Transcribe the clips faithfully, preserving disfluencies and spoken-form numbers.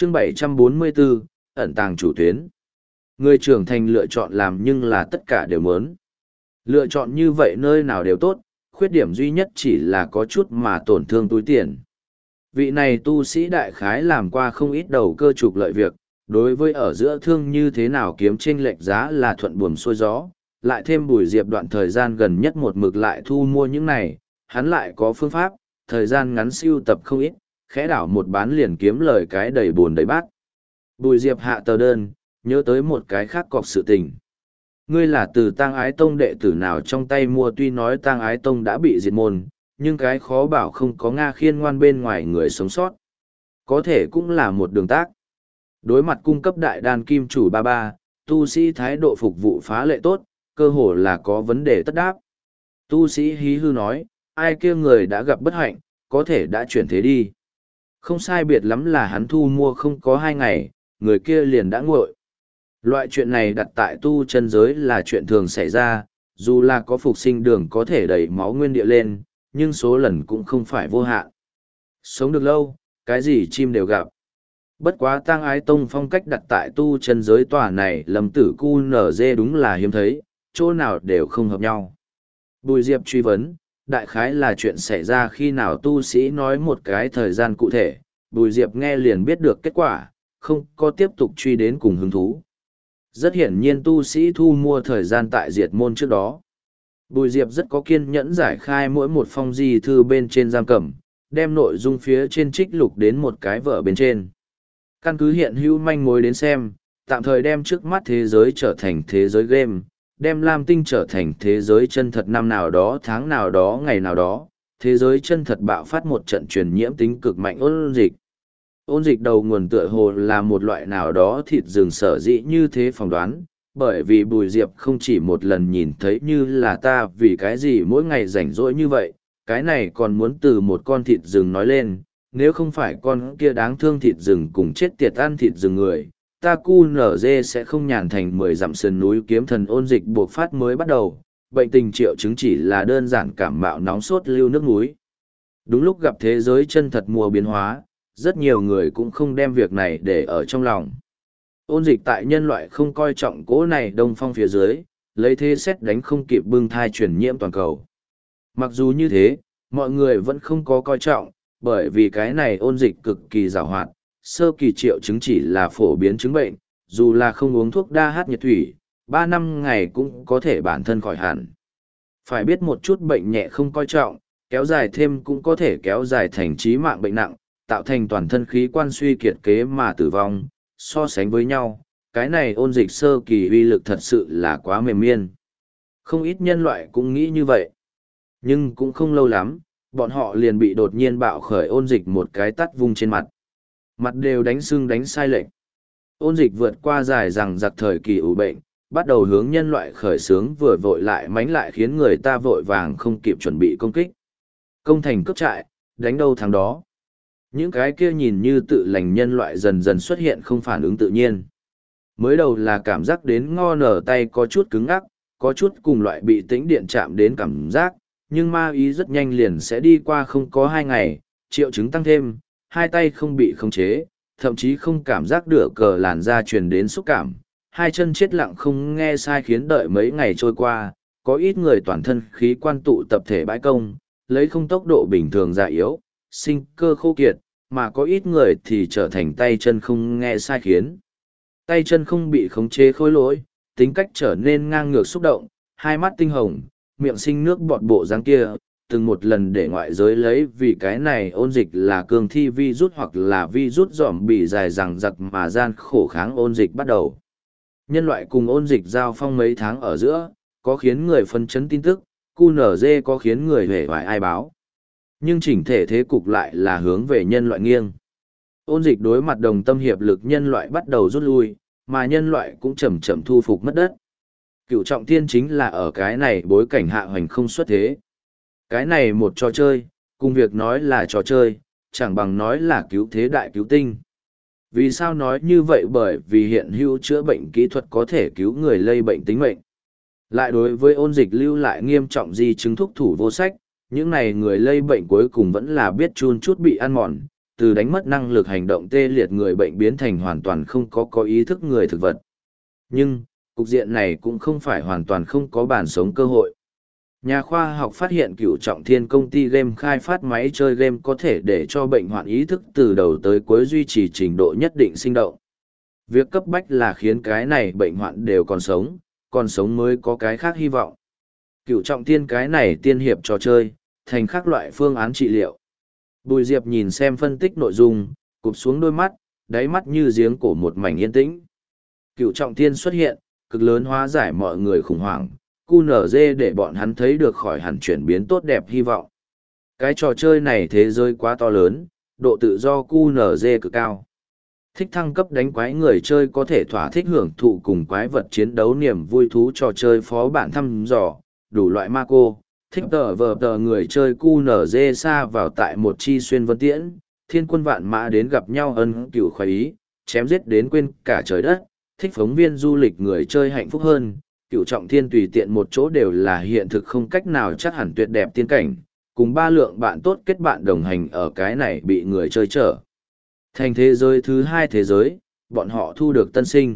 chương bảy trăm bốn mươi bốn, ẩn tàng chủ tuyến. Người trưởng thành lựa chọn làm nhưng là tất cả đều muốn. Lựa chọn như vậy nơi nào đều tốt, khuyết điểm duy nhất chỉ là có chút mà tổn thương túi tiền. Vị này tu sĩ đại khái làm qua không ít đầu cơ trục lợi việc, đối với ở giữa thương như thế nào kiếm chênh lệch giá là thuận buồm xuôi gió, lại thêm Bùi Diệp đoạn thời gian gần nhất một mực lại thu mua những này, hắn lại có phương pháp, thời gian ngắn siêu tập không ít, khẽ đảo một bán liền kiếm lời cái đầy buồn đầy bát. Bùi Diệp hạ tờ đơn, nhớ tới một cái khác cọc sự tình. Ngươi là từ Tang Ái Tông đệ tử nào trong tay mua, tuy nói Tang Ái Tông đã bị diệt môn, nhưng cái khó bảo không có Nga Khiên Ngoan bên ngoài người sống sót. Có thể cũng là một đường tác. Đối mặt cung cấp đại đan kim chủ ba ba, tu sĩ thái độ phục vụ phá lệ tốt, cơ hồ là có vấn đề tất đáp. Tu sĩ hí hư nói, ai kia người đã gặp bất hạnh, có thể đã chuyển thế đi. Không sai biệt lắm là hắn thu mua không có hai ngày, người kia liền đã nguội. Loại chuyện này đặt tại tu chân giới là chuyện thường xảy ra, dù là có phục sinh đường có thể đẩy máu nguyên địa lên, nhưng số lần cũng không phải vô hạn. Sống được lâu, cái gì chim đều gặp. Bất quá Tang Ái Tông phong cách đặt tại tu chân giới tòa này lầm tử cu nở dê đúng là hiếm thấy, chỗ nào đều không hợp nhau. Bùi Diệp truy vấn, đại khái là chuyện xảy ra khi nào tu sĩ nói một cái thời gian cụ thể, Bùi Diệp nghe liền biết được kết quả, không có tiếp tục truy đến cùng hứng thú. Rất hiển nhiên tu sĩ thu mua thời gian tại diệt môn trước đó. Bùi Diệp rất có kiên nhẫn giải khai mỗi một phong di thư bên trên giam cầm, đem nội dung phía trên trích lục đến một cái vở bên trên. Căn cứ hiện hữu manh mối đến xem, tạm thời đem trước mắt thế giới trở thành thế giới game, đem Lam Tinh trở thành thế giới chân thật năm nào đó tháng nào đó ngày nào đó, thế giới chân thật bạo phát một trận truyền nhiễm tính cực mạnh ôn dịch. Ôn dịch đầu nguồn tựa hồ là một loại nào đó thịt rừng sở dĩ như thế phỏng đoán, bởi vì Bùi Diệp không chỉ một lần nhìn thấy như là ta vì cái gì mỗi ngày rảnh rỗi như vậy, cái này còn muốn từ một con thịt rừng nói lên, nếu không phải con kia đáng thương thịt rừng cùng chết tiệt ăn thịt rừng người, ta cu nở dê sẽ không nhàn thành mười dặm sườn núi kiếm thần ôn dịch buộc phát mới bắt đầu, bệnh tình triệu chứng chỉ là đơn giản cảm mạo nóng sốt lưu nước núi. Đúng lúc gặp thế giới chân thật mùa biến hóa, rất nhiều người cũng không đem việc này để ở trong lòng. Ôn dịch tại nhân loại không coi trọng cỗ này đông phong phía dưới, lấy thế xét đánh không kịp bưng thai truyền nhiễm toàn cầu. Mặc dù như thế, mọi người vẫn không có coi trọng, bởi vì cái này ôn dịch cực kỳ giàu hoạt, sơ kỳ triệu chứng chỉ là phổ biến chứng bệnh, dù là không uống thuốc đa hát nhiệt thủy, ba năm ngày cũng có thể bản thân khỏi hẳn. Phải biết một chút bệnh nhẹ không coi trọng, kéo dài thêm cũng có thể kéo dài thành chí mạng bệnh nặng, tạo thành toàn thân khí quan suy kiệt kế mà tử vong, so sánh với nhau, cái này ôn dịch sơ kỳ uy lực thật sự là quá mềm miên. Không ít nhân loại cũng nghĩ như vậy. Nhưng cũng không lâu lắm, bọn họ liền bị đột nhiên bạo khởi ôn dịch một cái tắt vung trên mặt. Mặt đều đánh sưng đánh sai lệch. Ôn dịch vượt qua dài rằng giặc thời kỳ ủ bệnh, bắt đầu hướng nhân loại khởi sướng vừa vội lại mánh lại khiến người ta vội vàng không kịp chuẩn bị công kích. Công thành cướp trại, đánh đâu thắng đó. Những cái kia nhìn như tự lành nhân loại dần dần xuất hiện không phản ứng tự nhiên. Mới đầu là cảm giác đến ngo nở tay có chút cứng ngắc, có chút cùng loại bị tĩnh điện chạm đến cảm giác, nhưng ma ý rất nhanh liền sẽ đi qua không có hai ngày, triệu chứng tăng thêm, hai tay không bị khống chế, thậm chí không cảm giác được cờ làn da truyền đến xúc cảm, hai chân chết lặng không nghe sai khiến đợi mấy ngày trôi qua, có ít người toàn thân khí quan tụ tập thể bãi công, lấy không tốc độ bình thường già yếu, sinh cơ khô kiệt, mà có ít người thì trở thành tay chân không nghe sai khiến. Tay chân không bị khống chế khối lỗi, tính cách trở nên ngang ngược xúc động, hai mắt tinh hồng, miệng sinh nước bọt bộ dáng kia, từng một lần để ngoại giới lấy vì cái này ôn dịch là cường thi vi rút hoặc là vi rút dỏm bị dài rằng giặc mà gian khổ kháng ôn dịch bắt đầu. Nhân loại cùng ôn dịch giao phong mấy tháng ở giữa, có khiến người phân chấn tin tức, cu nở dê có khiến người hề hoài ai báo. Nhưng chỉnh thể thế cục lại là hướng về nhân loại nghiêng. Ôn dịch đối mặt đồng tâm hiệp lực nhân loại bắt đầu rút lui, mà nhân loại cũng chậm chậm thu phục mất đất. Cựu trọng thiên chính là ở cái này bối cảnh hạ hoành không xuất thế. Cái này một trò chơi, cùng việc nói là trò chơi, chẳng bằng nói là cứu thế đại cứu tinh. Vì sao nói như vậy? Bởi vì hiện hữu chữa bệnh kỹ thuật có thể cứu người lây bệnh tính mệnh. Lại đối với ôn dịch lưu lại nghiêm trọng di chứng thúc thủ vô sách, những này người lây bệnh cuối cùng vẫn là biết chun chút bị ăn mòn, từ đánh mất năng lực hành động tê liệt người bệnh biến thành hoàn toàn không có có ý thức người thực vật. Nhưng, cục diện này cũng không phải hoàn toàn không có bản sống cơ hội. Nhà khoa học phát hiện Cửu Trọng Thiên công ty game khai phát máy chơi game có thể để cho bệnh hoạn ý thức từ đầu tới cuối duy trì trình độ nhất định sinh động. Việc cấp bách là khiến cái này bệnh hoạn đều còn sống, còn sống mới có cái khác hy vọng. Cửu Trọng Thiên cái này tiên hiệp trò chơi, thành khác loại phương án trị liệu. Bùi Diệp nhìn xem phân tích nội dung, cụp xuống đôi mắt, đáy mắt như giếng cổ một mảnh yên tĩnh. Cửu Trọng Thiên xuất hiện, cực lớn hóa giải mọi người khủng hoảng, cu nở dê để bọn hắn thấy được khỏi hẳn chuyển biến tốt đẹp hy vọng. Cái trò chơi này thế giới quá to lớn, độ tự do cu nở dê cực cao. Thích thăng cấp đánh quái người chơi có thể thỏa thích hưởng thụ cùng quái vật chiến đấu niềm vui thú trò chơi phó bản thăm dò, đủ loại ma cô. Thích tờ vờ tờ người chơi cu nở dê xa vào tại một chi xuyên vân tiễn, thiên quân vạn mã đến gặp nhau ân cửu khoái ý, chém giết đến quên cả trời đất. Thích phóng viên du lịch người chơi hạnh phúc hơn, Cửu Trọng Thiên tùy tiện một chỗ đều là hiện thực không cách nào chắc hẳn tuyệt đẹp tiên cảnh, cùng ba lượng bạn tốt kết bạn đồng hành ở cái này bị người chơi trở. Thành thế giới thứ hai thế giới, bọn họ thu được tân sinh.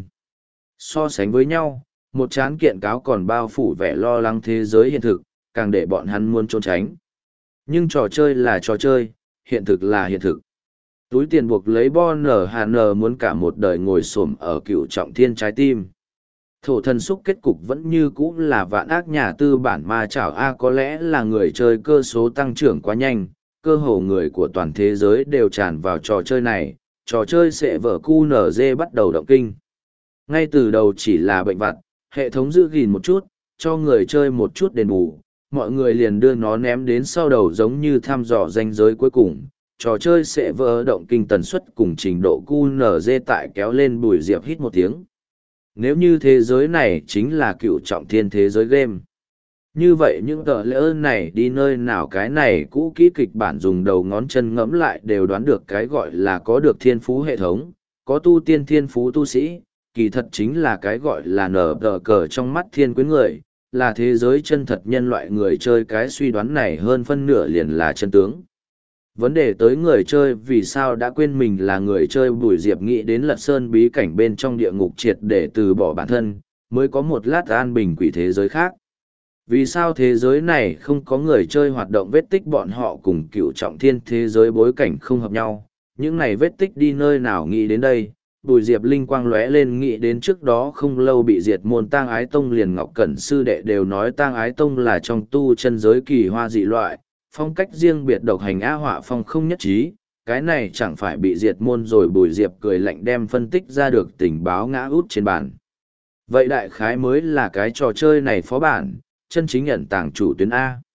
So sánh với nhau, một chán kiện cáo còn bao phủ vẻ lo lắng thế giới hiện thực, càng để bọn hắn muốn trốn tránh. Nhưng trò chơi là trò chơi, hiện thực là hiện thực. Túi tiền buộc lấy Bon Hà N muốn cả một đời ngồi xổm ở Cửu Trọng Thiên trái tim. Thổ thần xúc kết cục vẫn như cũ là vạn ác nhà tư bản ma chảo A, có lẽ là người chơi cơ số tăng trưởng quá nhanh, cơ hồ người của toàn thế giới đều tràn vào trò chơi này, trò chơi sẽ vở cu nở dê bắt đầu động kinh. Ngay từ đầu chỉ là bệnh vặt, hệ thống giữ gìn một chút, cho người chơi một chút đền bù, mọi người liền đưa nó ném đến sau đầu giống như thăm dò ranh giới cuối cùng. Trò chơi sẽ vỡ động kinh tần suất cùng trình độ cu nở dê tại kéo lên. Bùi Diệp hít một tiếng. Nếu như thế giới này chính là Cửu Trọng Thiên thế giới game, như vậy những tờ lỡ này đi nơi nào cái này cũ kỹ kịch bản dùng đầu ngón chân ngẫm lại đều đoán được cái gọi là có được thiên phú hệ thống, có tu tiên thiên phú tu sĩ, kỳ thật chính là cái gọi là nở tờ cờ trong mắt thiên quyến người, là thế giới chân thật nhân loại người chơi. Cái suy đoán này hơn phân nửa liền là chân tướng. Vấn đề tới người chơi vì sao đã quên mình là người chơi. Bùi Diệp nghĩ đến Lật Sơn bí cảnh bên trong địa ngục triệt để từ bỏ bản thân, mới có một lát an bình quỷ thế giới khác. Vì sao thế giới này không có người chơi hoạt động vết tích, bọn họ cùng Cửu Trọng Thiên thế giới bối cảnh không hợp nhau, những này vết tích đi nơi nào? Nghĩ đến đây, Bùi Diệp linh quang lóe lên, nghĩ đến trước đó không lâu bị diệt môn Tang Ái Tông, liền Ngọc Cẩn sư đệ đều nói Tang Ái Tông là trong tu chân giới kỳ hoa dị loại, phong cách riêng biệt độc hành á họa phong không nhất trí, cái này chẳng phải bị diệt môn rồi. Bùi Diệp cười lạnh đem phân tích ra được tình báo ngã út trên bàn. Vậy đại khái mới là cái trò chơi này phó bản, chân chính nhận tàng chủ tuyến A.